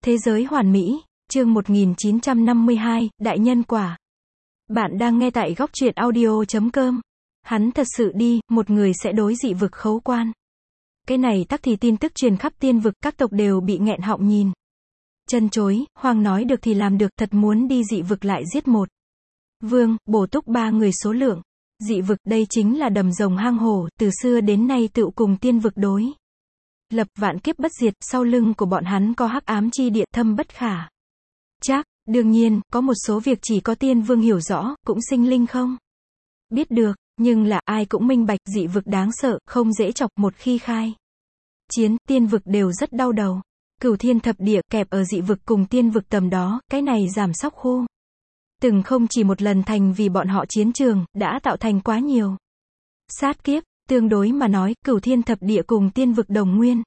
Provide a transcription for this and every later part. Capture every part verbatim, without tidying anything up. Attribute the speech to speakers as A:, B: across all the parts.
A: Thế giới hoàn mỹ, chương một nghìn chín trăm năm mươi hai, Đại nhân quả. Bạn đang nghe tại góc truyện audio chấm com. Hắn thật sự đi, một người sẽ đối dị vực khấu quan. Cái này tắc thì tin tức truyền khắp tiên vực, các tộc đều bị nghẹn họng nhìn. Chân chối, Hoàng nói được thì làm được, thật muốn đi dị vực lại giết một vương, bổ túc ba người số lượng. Dị vực, đây chính là đầm rồng hang hổ, từ xưa đến nay tựu cùng tiên vực đối lập, vạn kiếp bất diệt, sau lưng của bọn hắn có hắc ám chi địa, thâm bất khả trắc. Đương nhiên, có một số việc chỉ có tiên vương hiểu rõ, cũng sinh linh không biết được, nhưng là ai cũng minh bạch, dị vực đáng sợ, không dễ chọc, một khi khai chiến, tiên vực đều rất đau đầu. Cửu thiên thập địa, kẹp ở dị vực cùng tiên vực tầm đó, cái này giảm sóc khu. Từng không chỉ một lần thành vì bọn họ chiến trường, đã tạo thành quá nhiều sát kiếp. Tương đối mà nói, cửu thiên thập địa cùng tiên vực đồng nguyên.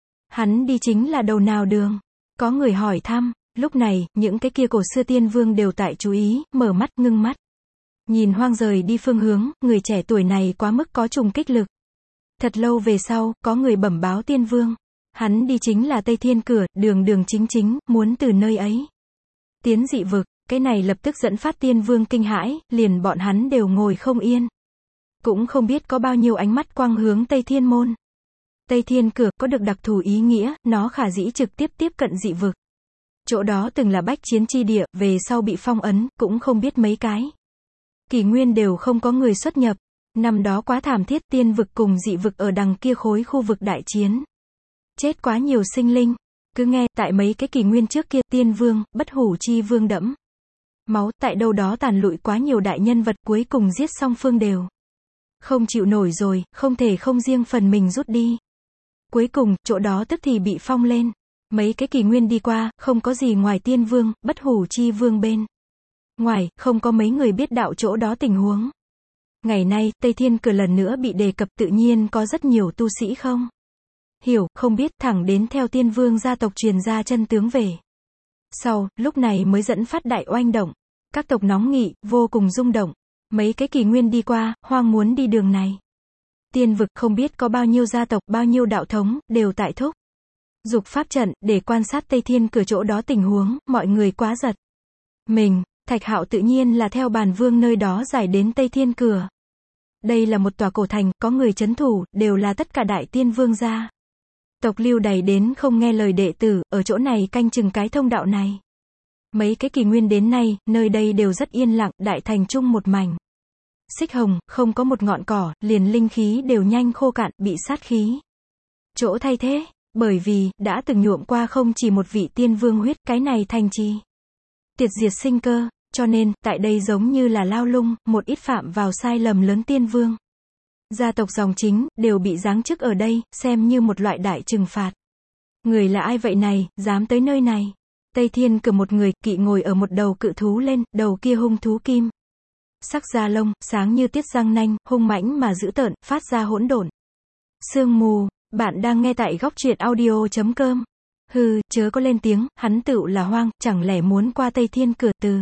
A: Hắn đi chính là đầu nào đường? Có người hỏi thăm. Lúc này, những cái kia cổ xưa tiên vương đều tại chú ý, mở mắt, ngưng mắt. Nhìn Hoang rời đi phương hướng, người trẻ tuổi này quá mức có trùng kích lực. Thật lâu về sau, có người bẩm báo tiên vương. Hắn đi chính là Tây Thiên Cửa, đường đường chính chính, muốn từ nơi ấy tiến dị vực. Cái này lập tức dẫn phát tiên vương kinh hãi, liền bọn hắn đều ngồi không yên. Cũng không biết có bao nhiêu ánh mắt quang hướng Tây Thiên Môn. Tây Thiên Cửa có được đặc thù ý nghĩa, nó khả dĩ trực tiếp tiếp cận dị vực. Chỗ đó từng là bách chiến chi địa, về sau bị phong ấn, cũng không biết mấy cái kỷ nguyên đều không có người xuất nhập. Năm đó quá thảm thiết, tiên vực cùng dị vực ở đằng kia khối khu vực đại chiến. Chết quá nhiều sinh linh. Cứ nghe, tại mấy cái kỷ nguyên trước kia, tiên vương, bất hủ chi vương đẫm máu, tại đâu đó tàn lụi quá nhiều đại nhân vật, cuối cùng giết song phương đều không chịu nổi rồi, không thể không riêng phần mình rút đi. Cuối cùng, chỗ đó tức thì bị phong lên. Mấy cái kỷ nguyên đi qua, không có gì ngoài tiên vương, bất hủ chi vương bên ngoài, không có mấy người biết đạo chỗ đó tình huống. Ngày nay, Tây Thiên Cửa lần nữa bị đề cập, tự nhiên có rất nhiều tu sĩ không hiểu, không biết, thẳng đến theo tiên vương gia tộc truyền ra chân tướng về. Sau, lúc này mới dẫn phát đại oanh động. Các tộc nóng nghị, vô cùng rung động. Mấy cái kỷ nguyên đi qua, Hoang muốn đi đường này. Tiên vực không biết có bao nhiêu gia tộc, bao nhiêu đạo thống, đều tại thúc dục pháp trận, để quan sát Tây Thiên Cửa chỗ đó tình huống, mọi người quá giật mình. Thạch Hạo tự nhiên là theo bàn vương nơi đó giải đến Tây Thiên Cửa. Đây là một tòa cổ thành, có người trấn thủ, đều là tất cả đại tiên vương gia tộc lưu đày đến không nghe lời đệ tử, ở chỗ này canh chừng cái thông đạo này. Mấy cái kỷ nguyên đến nay, nơi đây đều rất yên lặng, đại thành chung một mảnh xích hồng, không có một ngọn cỏ, liền linh khí đều nhanh khô cạn, bị sát khí chỗ thay thế, bởi vì, đã từng nhuộm qua không chỉ một vị tiên vương huyết, cái này thành trì tiệt diệt sinh cơ, cho nên, tại đây giống như là lao lung, một ít phạm vào sai lầm lớn tiên vương. Gia tộc dòng chính, đều bị giáng chức ở đây, xem như một loại đại trừng phạt. Người là ai vậy này, dám tới nơi này? Tây Thiên Cửa một người, kỵ ngồi ở một đầu cự thú lên, đầu kia hung thú kim sắc da lông, sáng như tiết răng nanh, hung mãnh mà dữ tợn, phát ra hỗn độn sương mù. Bạn đang nghe tại góc truyện audio chấm com. Hừ, chớ có lên tiếng, hắn tựu là Hoang, chẳng lẽ muốn qua Tây Thiên Cửa từ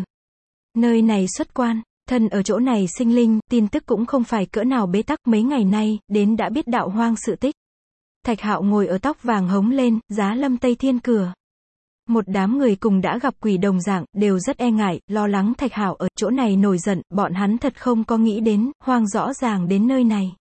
A: nơi này xuất quan. Thân ở chỗ này sinh linh, tin tức cũng không phải cỡ nào bế tắc, mấy ngày nay, đến đã biết đạo Hoang sự tích. Thạch Hạo ngồi ở tóc vàng hống lên, giá lâm Tây Thiên Cửa. Một đám người cùng đã gặp quỷ đồng dạng, đều rất e ngại, lo lắng Thạch Hạo ở chỗ này nổi giận, bọn hắn thật không có nghĩ đến, Hoang rõ ràng đến nơi này.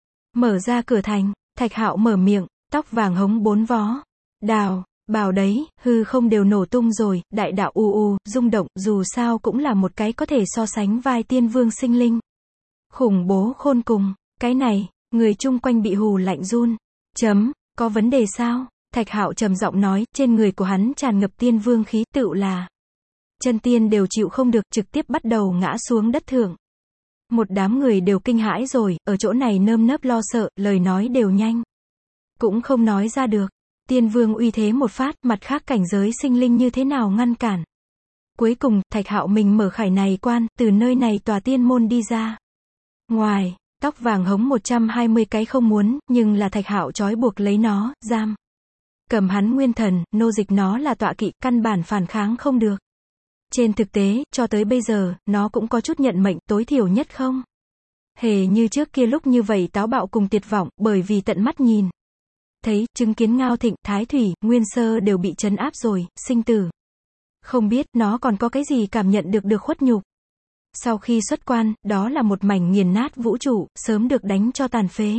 A: Mở ra cửa thành, Thạch Hạo mở miệng, tóc vàng hống bốn vó. Đào, bảo đấy, hư không đều nổ tung rồi, đại đạo u u, rung động, dù sao cũng là một cái có thể so sánh vai tiên vương sinh linh. Khủng bố khôn cùng, cái này, người chung quanh bị hù lạnh run. Chấm, có vấn đề sao? Thạch Hạo trầm giọng nói, trên người của hắn tràn ngập tiên vương khí, tựu là chân tiên đều chịu không được, trực tiếp bắt đầu ngã xuống đất thượng. Một đám người đều kinh hãi rồi, ở chỗ này nơm nớp lo sợ, lời nói đều nhanh cũng không nói ra được. Tiên vương uy thế một phát, mặt khác cảnh giới sinh linh như thế nào ngăn cản. Cuối cùng, Thạch Hạo mình mở khải này quan, từ nơi này tòa tiên môn đi ra ngoài. Tóc vàng hống một trăm hai mươi cái không muốn, nhưng là Thạch Hạo trói buộc lấy nó, giam cầm hắn nguyên thần, nô dịch nó là tọa kỵ, căn bản phản kháng không được. Trên thực tế, cho tới bây giờ, nó cũng có chút nhận mệnh, tối thiểu nhất không hề như trước kia lúc như vậy táo bạo cùng tuyệt vọng, bởi vì tận mắt nhìn thấy, chứng kiến Ngao Thịnh, Thái Thủy, Nguyên Sơ đều bị trấn áp rồi, sinh tử. Không biết, nó còn có cái gì cảm nhận được được khuất nhục. Sau khi xuất quan, đó là một mảnh nghiền nát vũ trụ, sớm được đánh cho tàn phế.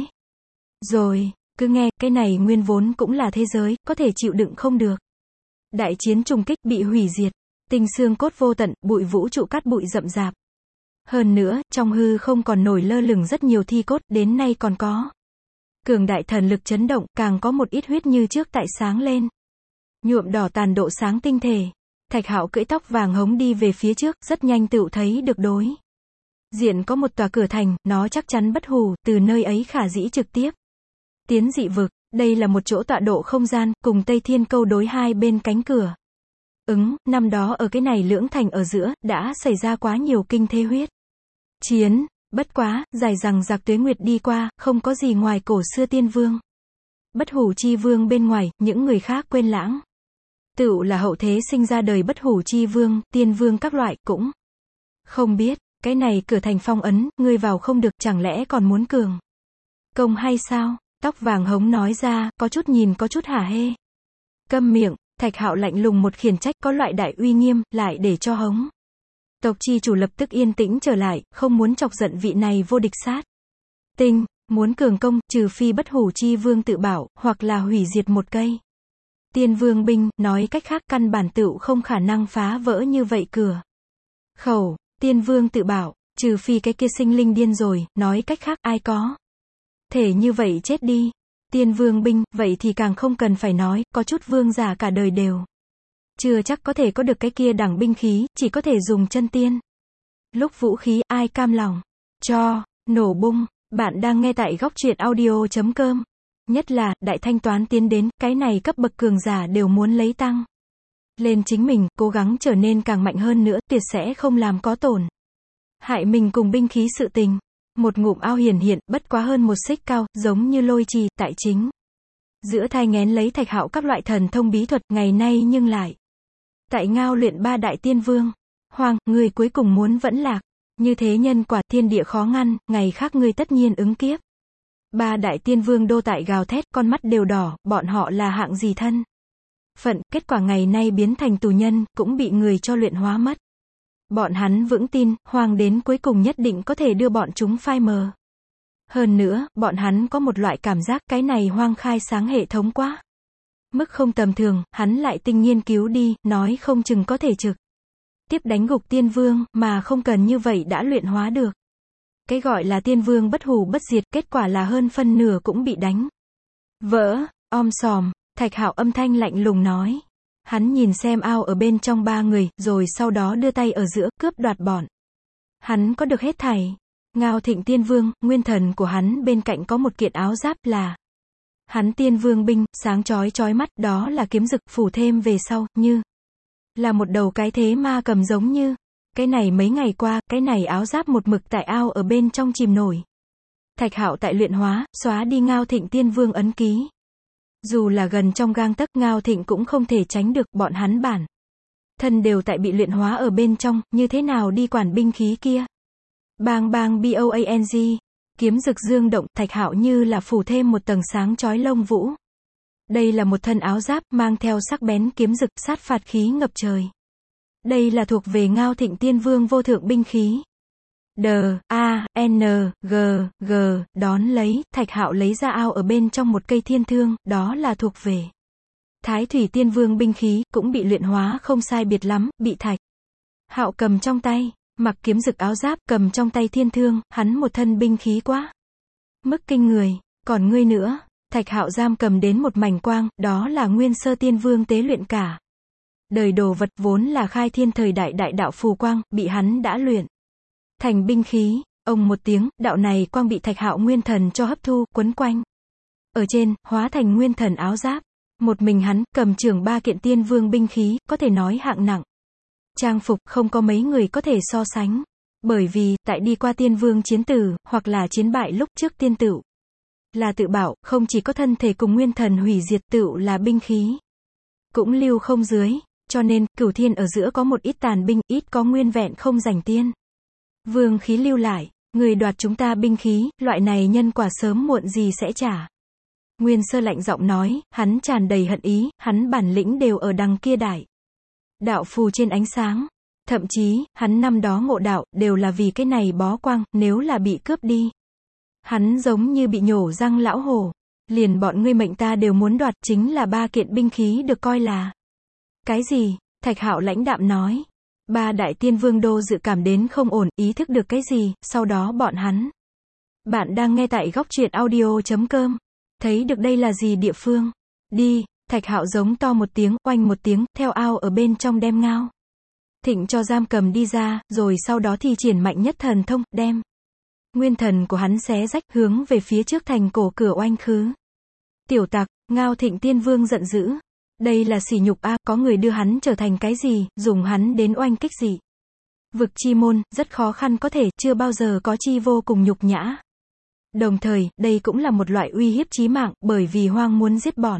A: Rồi, cứ nghe, cái này nguyên vốn cũng là thế giới, có thể chịu đựng không được. Đại chiến trùng kích, bị hủy diệt. Tinh xương cốt vô tận, bụi vũ trụ cát bụi rậm rạp. Hơn nữa, trong hư không còn nổi lơ lửng rất nhiều thi cốt, đến nay còn có. Cường đại thần lực chấn động, càng có một ít huyết như trước tại sáng lên. Nhuộm đỏ tàn độ sáng tinh thể. Thạch Hạo cưỡi tóc vàng hống đi về phía trước, rất nhanh tựu thấy được đối diện có một tòa cửa thành, nó chắc chắn bất hủ, từ nơi ấy khả dĩ trực tiếp tiến dị vực. Đây là một chỗ tọa độ không gian, cùng Tây Thiên Câu đối hai bên cánh cửa. Ứng, năm đó ở cái này lưỡng thành ở giữa, đã xảy ra quá nhiều kinh thế huyết chiến, bất quá, dài rằng giặc tuế nguyệt đi qua, không có gì ngoài cổ xưa tiên vương. Bất hủ chi vương bên ngoài, những người khác quên lãng. Tựu là hậu thế sinh ra đời bất hủ chi vương, tiên vương các loại, cũng không biết, cái này cửa thành phong ấn, ngươi vào không được, chẳng lẽ còn muốn cường công hay sao? Tóc vàng hống nói ra, có chút nhìn có chút hả hê. Câm miệng, Thạch Hạo lạnh lùng một khiển trách, có loại đại uy nghiêm, lại để cho hống tộc chi chủ lập tức yên tĩnh trở lại, không muốn chọc giận vị này vô địch sát tinh, muốn cường công, trừ phi bất hủ chi vương tự bảo, hoặc là hủy diệt một cây tiên vương binh, nói cách khác căn bản tựu không khả năng phá vỡ như vậy cửa khẩu. Tiên vương tự bảo, trừ phi cái kia sinh linh điên rồi, nói cách khác ai có thể như vậy chết đi. Tiên vương binh, vậy thì càng không cần phải nói, có chút vương giả cả đời đều chưa chắc có thể có được cái kia đẳng binh khí, chỉ có thể dùng chân tiên. Lúc vũ khí, ai cam lòng cho nổ bung. Bạn đang nghe tại góc truyện audio chấm com. Nhất là, đại thanh toán tiến đến, cái này cấp bậc cường giả đều muốn lấy tăng lên chính mình, cố gắng trở nên càng mạnh hơn nữa, tuyệt sẽ không làm có tổn hại mình cùng binh khí sự tình. Một ngụm ao hiển hiện, bất quá hơn một xích cao, giống như lôi trì, tại chính giữa thai nghén lấy Thạch Hạo các loại thần thông bí thuật, ngày nay nhưng lại tại ngao luyện ba đại tiên vương. Hoàng, người cuối cùng muốn vẫn lạc, như thế nhân quả, thiên địa khó ngăn, ngày khác ngươi tất nhiên ứng kiếp. Ba đại tiên vương đô tại gào thét, con mắt đều đỏ, bọn họ là hạng gì thân phận, kết quả ngày nay biến thành tù nhân, cũng bị người cho luyện hóa mất. Bọn hắn vững tin, Hoàng đến cuối cùng nhất định có thể đưa bọn chúng phai mờ. Hơn nữa, bọn hắn có một loại cảm giác, cái này Hoang khai sáng hệ thống quá mức không tầm thường, hắn lại tinh nghiên cứu đi, nói không chừng có thể trực tiếp đánh gục tiên vương, mà không cần như vậy đã luyện hóa được. Cái gọi là tiên vương bất hủ bất diệt, kết quả là hơn phân nửa cũng bị đánh vỡ. Om sòm, Thạch Hạo âm thanh lạnh lùng nói. Hắn nhìn xem ao ở bên trong ba người, rồi sau đó đưa tay ở giữa, cướp đoạt bọn hắn có được hết thảy. Ngao Thịnh tiên vương, nguyên thần của hắn bên cạnh có một kiện áo giáp là hắn tiên vương binh, sáng chói chói mắt, đó là kiếm dực, phủ thêm về sau, như là một đầu cái thế ma cầm giống như. Cái này mấy ngày qua, cái này áo giáp một mực tại ao ở bên trong chìm nổi. Thạch Hạo tại luyện hóa, xóa đi Ngao Thịnh tiên vương ấn ký. Dù là gần trong gang tấc, Ngao Thịnh cũng không thể tránh được, bọn hắn bản thân đều tại bị luyện hóa ở bên trong, như thế nào đi quản binh khí kia. Bang bang boang, kiếm rực dương động, Thạch Hạo như là phủ thêm một tầng sáng chói lông vũ. Đây là một thân áo giáp, mang theo sắc bén kiếm rực, sát phạt khí ngập trời. Đây là thuộc về Ngao Thịnh tiên vương vô thượng binh khí. D, A, N, G, G, đón lấy, Thạch Hạo lấy ra ao ở bên trong một cây thiên thương, đó là thuộc về Thái Thủy tiên vương binh khí, cũng bị luyện hóa không sai biệt lắm, bị Thạch Hạo cầm trong tay, mặc kiếm rực áo giáp, cầm trong tay thiên thương, hắn một thân binh khí quá mức kinh người. Còn ngươi nữa, Thạch Hạo giam cầm đến một mảnh quang, đó là nguyên sơ tiên vương tế luyện cả đời đồ vật, vốn là khai thiên thời đại đại đạo phù quang, bị hắn đã luyện thành binh khí. Ông một tiếng, đạo này quang bị Thạch Hạo nguyên thần cho hấp thu, quấn quanh ở trên, hóa thành nguyên thần áo giáp. Một mình hắn, cầm trường ba kiện tiên vương binh khí, có thể nói hạng nặng trang phục, không có mấy người có thể so sánh. Bởi vì, tại đi qua tiên vương chiến tử, hoặc là chiến bại lúc trước tiên tựu là tự bảo, không chỉ có thân thể cùng nguyên thần hủy diệt, tựu là binh khí cũng lưu không dưới. Cho nên, cửu thiên ở giữa có một ít tàn binh, ít có nguyên vẹn không giành tiên vương khí lưu lại. Người đoạt chúng ta binh khí, loại này nhân quả sớm muộn gì sẽ trả. Nguyên Sơ lạnh giọng nói, hắn tràn đầy hận ý, hắn bản lĩnh đều ở đằng kia đại đạo phù trên ánh sáng. Thậm chí, hắn năm đó ngộ đạo, đều là vì cái này bó quang, nếu là bị cướp đi. Hắn giống như bị nhổ răng lão hổ. Liền bọn ngươi mệnh ta đều muốn đoạt, chính là ba kiện binh khí được coi là. Cái gì? Thạch Hạo lãnh đạm nói. Ba đại tiên vương đô dự cảm đến không ổn, ý thức được cái gì, sau đó bọn hắn. Bạn đang nghe tại góc truyện audio chấm com. Thấy được đây là gì địa phương? Đi, Thạch Hạo giống to một tiếng, oanh một tiếng, theo ao ở bên trong đem Ngao Thịnh cho giam cầm đi ra, rồi sau đó thi triển mạnh nhất thần thông, đem nguyên thần của hắn xé rách, hướng về phía trước thành cổ cửa oanh khứ. Tiểu tặc, Ngao Thịnh tiên vương giận dữ. Đây là sỉ nhục a, có người đưa hắn trở thành cái gì, dùng hắn đến oanh kích gì. Vực chi môn, rất khó khăn có thể, chưa bao giờ có chi vô cùng nhục nhã. Đồng thời, đây cũng là một loại uy hiếp chí mạng, bởi vì hoang muốn giết bọn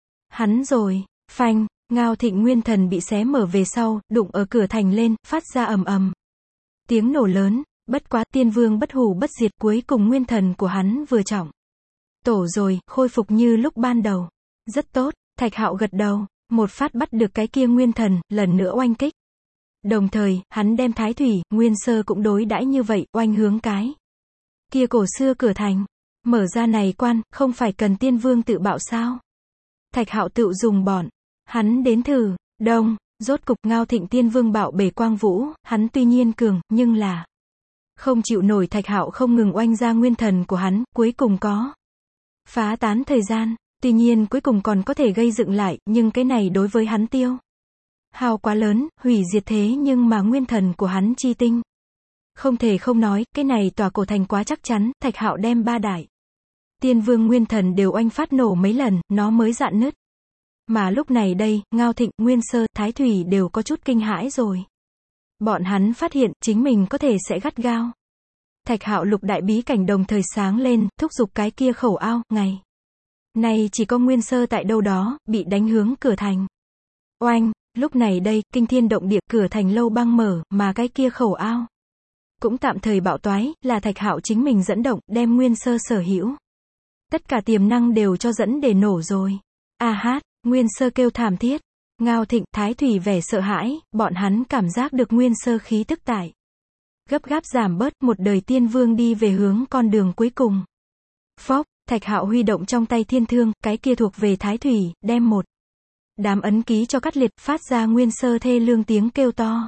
A: hắn rồi. Phanh, Ngao Thịnh nguyên thần bị xé mở về sau, đụng ở cửa thành lên, phát ra ầm ầm tiếng nổ lớn. Bất quá, tiên vương bất hủ bất diệt, cuối cùng nguyên thần của hắn vừa trọng tổ rồi, khôi phục như lúc ban đầu. Rất tốt, Thạch Hạo gật đầu, một phát bắt được cái kia nguyên thần, lần nữa oanh kích. Đồng thời, hắn đem Thái Thủy, Nguyên Sơ cũng đối đãi như vậy, oanh hướng cái kia cổ xưa cửa thành. Mở ra này quan, không phải cần tiên vương tự bạo sao? Thạch Hạo tự dùng bọn hắn đến thử. Đông, rốt cục Ngao Thịnh tiên vương bạo bể quang vũ, hắn tuy nhiên cường, nhưng là không chịu nổi Thạch Hạo không ngừng oanh ra nguyên thần của hắn, cuối cùng có phá tán thời gian, tuy nhiên cuối cùng còn có thể gây dựng lại, nhưng cái này đối với hắn tiêu hao quá lớn, hủy diệt thế nhưng mà nguyên thần của hắn chi tinh. Không thể không nói, cái này tòa cổ thành quá chắc chắn, Thạch Hạo đem ba đại tiên vương nguyên thần đều oanh phát nổ mấy lần, nó mới dạn nứt. Mà lúc này đây, Ngao Thịnh, Nguyên Sơ, Thái Thủy đều có chút kinh hãi rồi. Bọn hắn phát hiện, chính mình có thể sẽ gắt gao. Thạch Hạo lục đại bí cảnh đồng thời sáng lên, thúc giục cái kia khẩu ao, ngày này chỉ có Nguyên Sơ tại đâu đó, bị đánh hướng cửa thành. Oanh, lúc này đây, kinh thiên động địa, cửa thành lâu băng mở, mà cái kia khẩu ao cũng tạm thời bạo toái, là Thạch Hạo chính mình dẫn động, đem Nguyên Sơ sở hữu tất cả tiềm năng đều cho dẫn để nổ rồi. A hát, Nguyên Sơ kêu thảm thiết. Ngao Thịnh, Thái Thủy vẻ sợ hãi, bọn hắn cảm giác được Nguyên Sơ khí tức tại gấp gáp giảm bớt, một đời tiên vương đi về hướng con đường cuối cùng. Phốc, Thạch Hạo huy động trong tay thiên thương, cái kia thuộc về Thái Thủy, đem một đám ấn ký cho cắt liệt, phát ra Nguyên Sơ thê lương tiếng kêu to.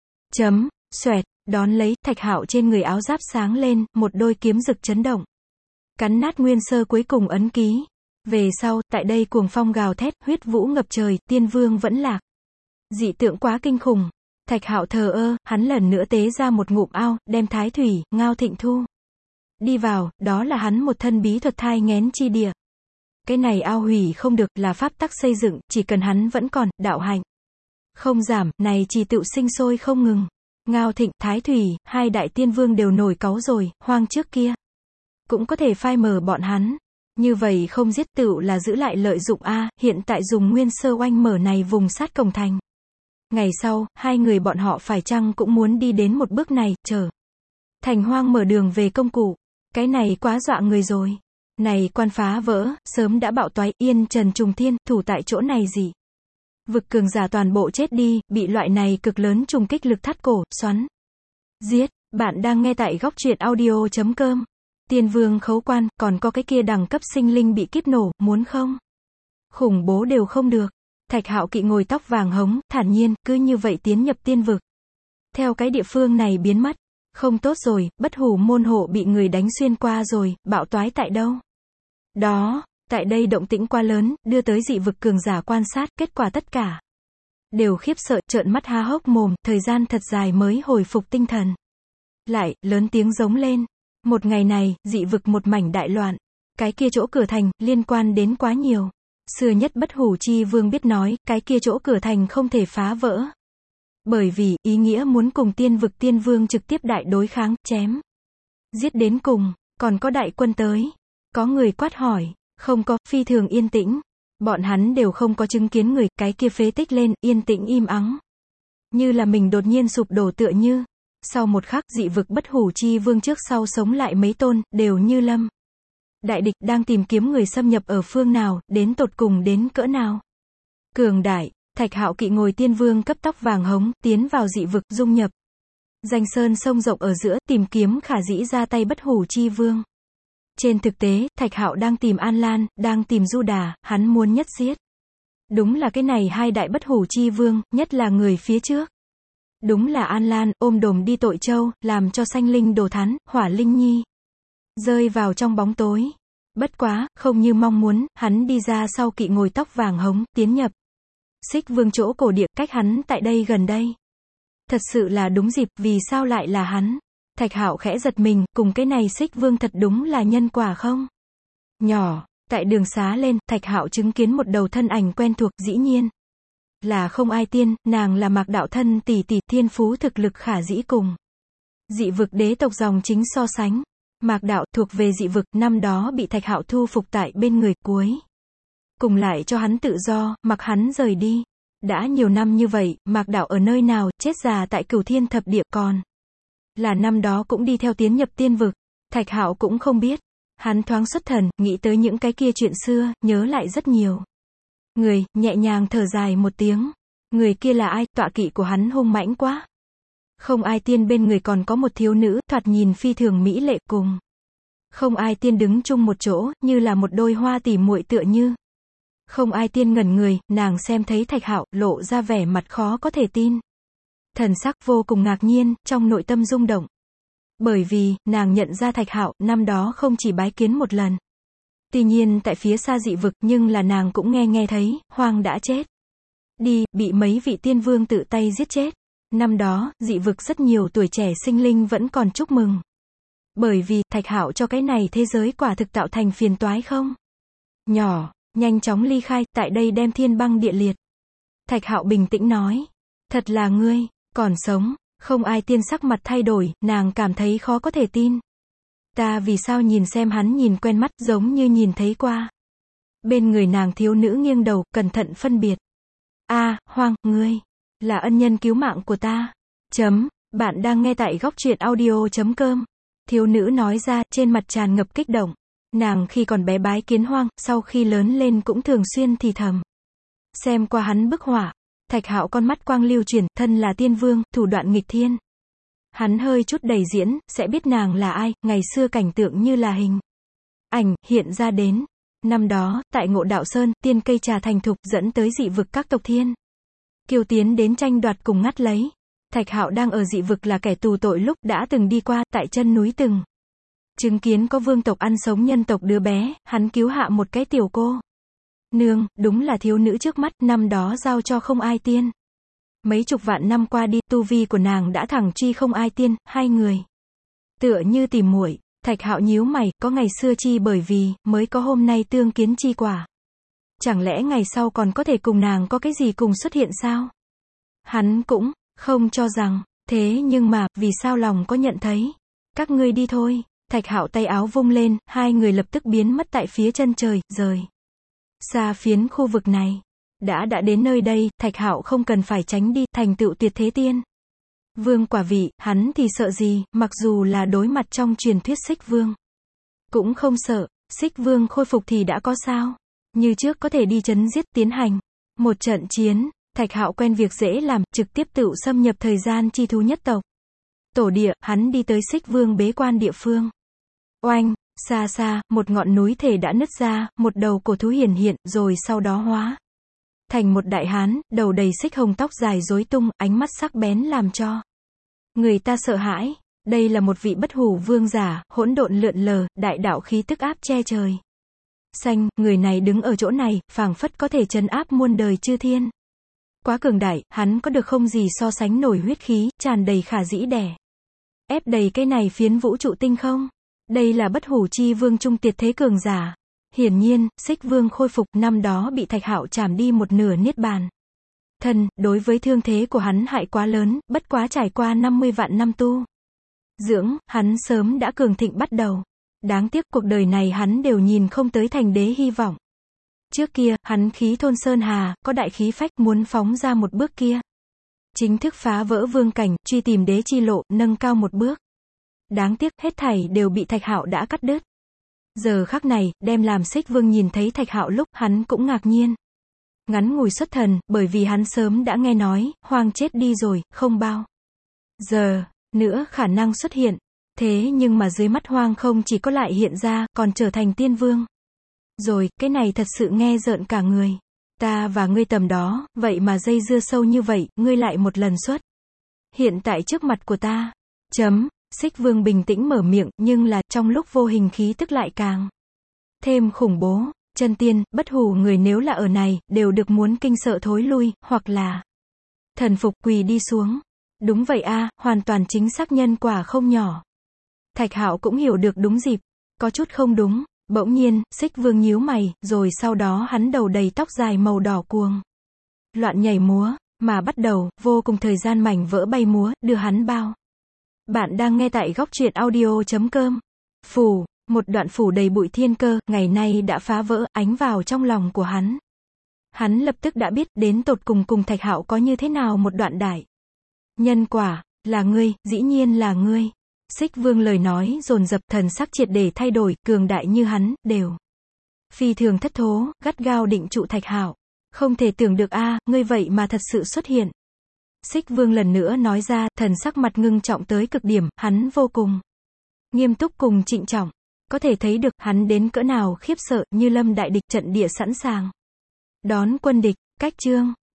A: Chấm, xoẹt, đón lấy, Thạch Hạo trên người áo giáp sáng lên, một đôi kiếm rực chấn động. Cắn nát Nguyên Sơ cuối cùng ấn ký. Về sau, tại đây cuồng phong gào thét, huyết vũ ngập trời, tiên vương vẫn lạc. Dị tượng quá kinh khủng. Thạch Hạo thờ ơ, hắn lần nữa tế ra một ngụm ao, đem Thái Thủy, Ngao Thịnh thu đi vào, đó là hắn một thân bí thuật thai nghén chi địa. Cái này ao hủy không được, là pháp tắc xây dựng, chỉ cần hắn vẫn còn, đạo hạnh không giảm, này chỉ tự sinh sôi không ngừng. Ngao Thịnh, Thái Thủy, hai đại tiên vương đều nổi cáu rồi, hoang trước kia cũng có thể phai mờ bọn hắn. Như vậy không giết tựu là giữ lại lợi dụng a, hiện tại dùng Nguyên Sơ oanh mở này vùng sát cổng thành. Ngày sau, hai người bọn họ phải chăng cũng muốn đi đến một bước này, chờ thành hoang mở đường về công cụ. Cái này quá dọa người rồi. Này quan phá vỡ, sớm đã bạo toái, yên trần trùng thiên, thủ tại chỗ này gì. Vực cường giả toàn bộ chết đi, bị loại này cực lớn trùng kích lực thắt cổ, xoắn. Giết, bạn đang nghe tại góc truyện audio chấm com. Tiên vương khấu quan, còn có cái kia đẳng cấp sinh linh bị kíp nổ, muốn không? Khủng bố đều không được. Thạch Hạo Kỵ ngồi tóc vàng hống, thản nhiên, cứ như vậy tiến nhập tiên vực. Theo cái địa phương này biến mất. Không tốt rồi, bất hủ môn hộ bị người đánh xuyên qua rồi, bạo toái tại đâu? Đó, tại đây động tĩnh quá lớn, đưa tới dị vực cường giả quan sát, kết quả tất cả đều khiếp sợ, trợn mắt há hốc mồm, thời gian thật dài mới hồi phục tinh thần. Lại, lớn tiếng giống lên. Một ngày này, dị vực một mảnh đại loạn. Cái kia chỗ cửa thành, liên quan đến quá nhiều. Xưa nhất bất hủ chi vương biết nói, cái kia chỗ cửa thành không thể phá vỡ. Bởi vì, ý nghĩa muốn cùng tiên vực tiên vương trực tiếp đại đối kháng, chém. Giết đến cùng, còn có đại quân tới. Có người quát hỏi, không có, phi thường yên tĩnh. Bọn hắn đều không có chứng kiến người, cái kia phế tích lên, yên tĩnh im ắng. Như là mình đột nhiên sụp đổ tựa như. Sau một khắc, dị vực bất hủ chi vương trước sau sống lại mấy tôn, đều như lâm Đại địch đang tìm kiếm người xâm nhập ở phương nào, đến tột cùng đến cỡ nào. Cường đại, Thạch Hạo Kỵ ngồi tiên vương cấp tóc vàng hống, tiến vào dị vực, dung nhập. Danh sơn sông rộng ở giữa, tìm kiếm khả dĩ ra tay bất hủ chi vương. Trên thực tế, Thạch Hạo đang tìm An Lan, đang tìm Du Đà, hắn muốn nhất giết. Đúng là cái này hai đại bất hủ chi vương, nhất là người phía trước. Đúng là An Lan, ôm đồm đi tội châu, làm cho sanh linh đồ thán, hỏa linh nhi. Rơi vào trong bóng tối. Bất quá, không như mong muốn, hắn đi ra sau kỵ ngồi tóc vàng hống, tiến nhập. Xích vương chỗ cổ địa, cách hắn tại đây gần đây. Thật sự là đúng dịp, vì sao lại là hắn? Thạch Hạo khẽ giật mình, cùng cái này xích vương thật đúng là nhân quả không? Nhỏ, tại đường xá lên, Thạch Hạo chứng kiến một đầu thân ảnh quen thuộc, dĩ nhiên. Là không ai tiên, nàng là Mạc Đạo thân tỷ tỷ, thiên phú thực lực khả dĩ cùng. Dị vực đế tộc dòng chính so sánh. Mạc Đạo, thuộc về dị vực, năm đó bị Thạch Hạo thu phục tại bên người, cuối. Cùng lại cho hắn tự do, mặc hắn rời đi. Đã nhiều năm như vậy, Mạc Đạo ở nơi nào, chết già tại Cửu Thiên Thập Địa còn. Là năm đó cũng đi theo tiến nhập tiên vực. Thạch Hạo cũng không biết. Hắn thoáng xuất thần, nghĩ tới những cái kia chuyện xưa, nhớ lại rất nhiều. Người, nhẹ nhàng thở dài một tiếng. Người kia là ai, tọa kỵ của hắn hung mãnh quá. Không ai tiên bên người còn có một thiếu nữ, thoạt nhìn phi thường mỹ lệ cùng. Không ai tiên đứng chung một chỗ, như là một đôi hoa tỉ muội tựa như. Không ai tiên ngẩn người, nàng xem thấy Thạch Hạo, lộ ra vẻ mặt khó có thể tin. Thần sắc vô cùng ngạc nhiên, trong nội tâm rung động. Bởi vì, nàng nhận ra Thạch Hạo, năm đó không chỉ bái kiến một lần. Tuy nhiên tại phía xa dị vực, nhưng là nàng cũng nghe nghe thấy, Hoang đã chết. Đi, bị mấy vị tiên vương tự tay giết chết. Năm đó, dị vực rất nhiều tuổi trẻ sinh linh vẫn còn chúc mừng. Bởi vì, Thạch Hạo cho cái này thế giới quả thực tạo thành phiền toái không? Nhỏ, nhanh chóng ly khai, tại đây đem thiên băng địa liệt. Thạch Hạo bình tĩnh nói. Thật là ngươi, còn sống, không ai tiên sắc mặt thay đổi, nàng cảm thấy khó có thể tin. Ta vì sao nhìn xem hắn nhìn quen mắt, giống như nhìn thấy qua. Bên người nàng thiếu nữ nghiêng đầu, cẩn thận phân biệt. A, Hoang, ngươi, là ân nhân cứu mạng của ta. Chấm, bạn đang nghe tại góc truyện audio chấm com. Thiếu nữ nói ra, trên mặt tràn ngập kích động. Nàng khi còn bé bái kiến Hoang, sau khi lớn lên cũng thường xuyên thì thầm. Xem qua hắn bức họa. Thạch Hạo con mắt quang lưu chuyển, thân là tiên vương, thủ đoạn nghịch thiên. Hắn hơi chút đầy diễn, sẽ biết nàng là ai, ngày xưa cảnh tượng như là hình. Ảnh, hiện ra đến. Năm đó, tại Ngộ Đạo Sơn, tiên cây trà thành thục, dẫn tới dị vực các tộc thiên. Kiều tiến đến tranh đoạt cùng ngắt lấy. Thạch Hạo đang ở dị vực là kẻ tù tội lúc đã từng đi qua, tại chân núi từng. Chứng kiến có vương tộc ăn sống nhân tộc đứa bé, hắn cứu hạ một cái tiểu cô. Nương, đúng là thiếu nữ trước mắt, năm đó giao cho không ai tiên. Mấy chục vạn năm qua đi, tu vi của nàng đã thẳng truy không ai tiên, hai người. Tựa như tìm muội, Thạch Hạo nhíu mày, có ngày xưa chi bởi vì, mới có hôm nay tương kiến chi quả. Chẳng lẽ ngày sau còn có thể cùng nàng có cái gì cùng xuất hiện sao? Hắn cũng, không cho rằng, thế nhưng mà, vì sao lòng có nhận thấy? Các ngươi đi thôi. Thạch Hạo tay áo vung lên, hai người lập tức biến mất tại phía chân trời, rời. Xa phiến khu vực này. Đã đã đến nơi đây, Thạch Hạo không cần phải tránh đi, thành tựu tuyệt thế tiên. Vương quả vị, hắn thì sợ gì, mặc dù là đối mặt trong truyền thuyết xích vương. Cũng không sợ, xích vương khôi phục thì đã có sao. Như trước có thể đi chấn giết tiến hành. Một trận chiến, Thạch Hạo quen việc dễ làm, trực tiếp tự xâm nhập thời gian chi thú nhất tộc. Tổ địa, hắn đi tới xích vương bế quan địa phương. Oanh, xa xa, một ngọn núi thể đã nứt ra, một đầu cổ thú hiển hiện, rồi sau đó hóa thành một đại hán, đầu đầy xích hồng tóc dài rối tung, ánh mắt sắc bén làm cho người ta sợ hãi. Đây là một vị bất hủ vương giả, hỗn độn lượn lờ, đại đạo khí tức áp che trời. Xanh, người này đứng ở chỗ này, phảng phất có thể trấn áp muôn đời chư thiên. Quá cường đại, hắn có được không gì so sánh nổi huyết khí, tràn đầy khả dĩ đẻ. Ép đầy cái này phiến vũ trụ tinh không? Đây là bất hủ chi vương trung tuyệt thế cường giả. Hiển nhiên, xích vương khôi phục, năm đó bị Thạch Hạo chảm đi một nửa niết bàn. Thân, đối với thương thế của hắn hại quá lớn, bất quá trải qua năm mươi vạn năm tu dưỡng, hắn sớm đã cường thịnh bắt đầu. Đáng tiếc cuộc đời này hắn đều nhìn không tới thành đế hy vọng. Trước kia, hắn khí thôn sơn hà, có đại khí phách muốn phóng ra một bước kia. Chính thức phá vỡ vương cảnh, truy tìm đế chi lộ, nâng cao một bước. Đáng tiếc, hết thảy đều bị Thạch Hạo đã cắt đứt. Giờ khắc này, đem làm Xích Vương nhìn thấy Thạch Hạo lúc, hắn cũng ngạc nhiên. Ngắn ngủi xuất thần, bởi vì hắn sớm đã nghe nói, Hoang chết đi rồi, không bao giờ nữa khả năng xuất hiện. Thế nhưng mà dưới mắt Hoang không chỉ có lại hiện ra, còn trở thành tiên vương. Rồi, cái này thật sự nghe rợn cả người. Ta và ngươi tầm đó, vậy mà dây dưa sâu như vậy, ngươi lại một lần xuất hiện tại trước mặt của ta. Chấm, Xích Vương bình tĩnh mở miệng, nhưng là, trong lúc vô hình khí tức lại càng thêm khủng bố. Chân tiên, bất hủ người nếu là ở này, đều được muốn kinh sợ thối lui, hoặc là thần phục quỳ đi xuống. Đúng vậy a, hoàn toàn chính xác nhân quả không nhỏ. Thạch Hạo cũng hiểu được đúng dịp, có chút không đúng. Bỗng nhiên, Xích Vương nhíu mày, rồi sau đó hắn đầu đầy tóc dài màu đỏ cuồng loạn nhảy múa, mà bắt đầu, vô cùng thời gian mảnh vỡ bay múa, đưa hắn bao. Bạn đang nghe tại góc truyện audio chấm com. Phù, một đoạn phủ đầy bụi thiên cơ, ngày nay đã phá vỡ, ánh vào trong lòng của hắn. Hắn lập tức đã biết, đến tột cùng cùng Thạch Hạo có như thế nào một đoạn đại nhân quả. Là ngươi, dĩ nhiên là ngươi. Xích Vương lời nói dồn dập, thần sắc triệt để thay đổi, cường đại như hắn, đều phi thường thất thố, gắt gao định trụ Thạch Hạo. Không thể tưởng được a, à, ngươi vậy mà thật sự xuất hiện. Xích Vương lần nữa nói ra, thần sắc mặt ngưng trọng tới cực điểm, hắn vô cùng nghiêm túc cùng trịnh trọng. Có thể thấy được, hắn đến cỡ nào khiếp sợ, như lâm đại địch trận địa sẵn sàng đón quân địch. Cách chương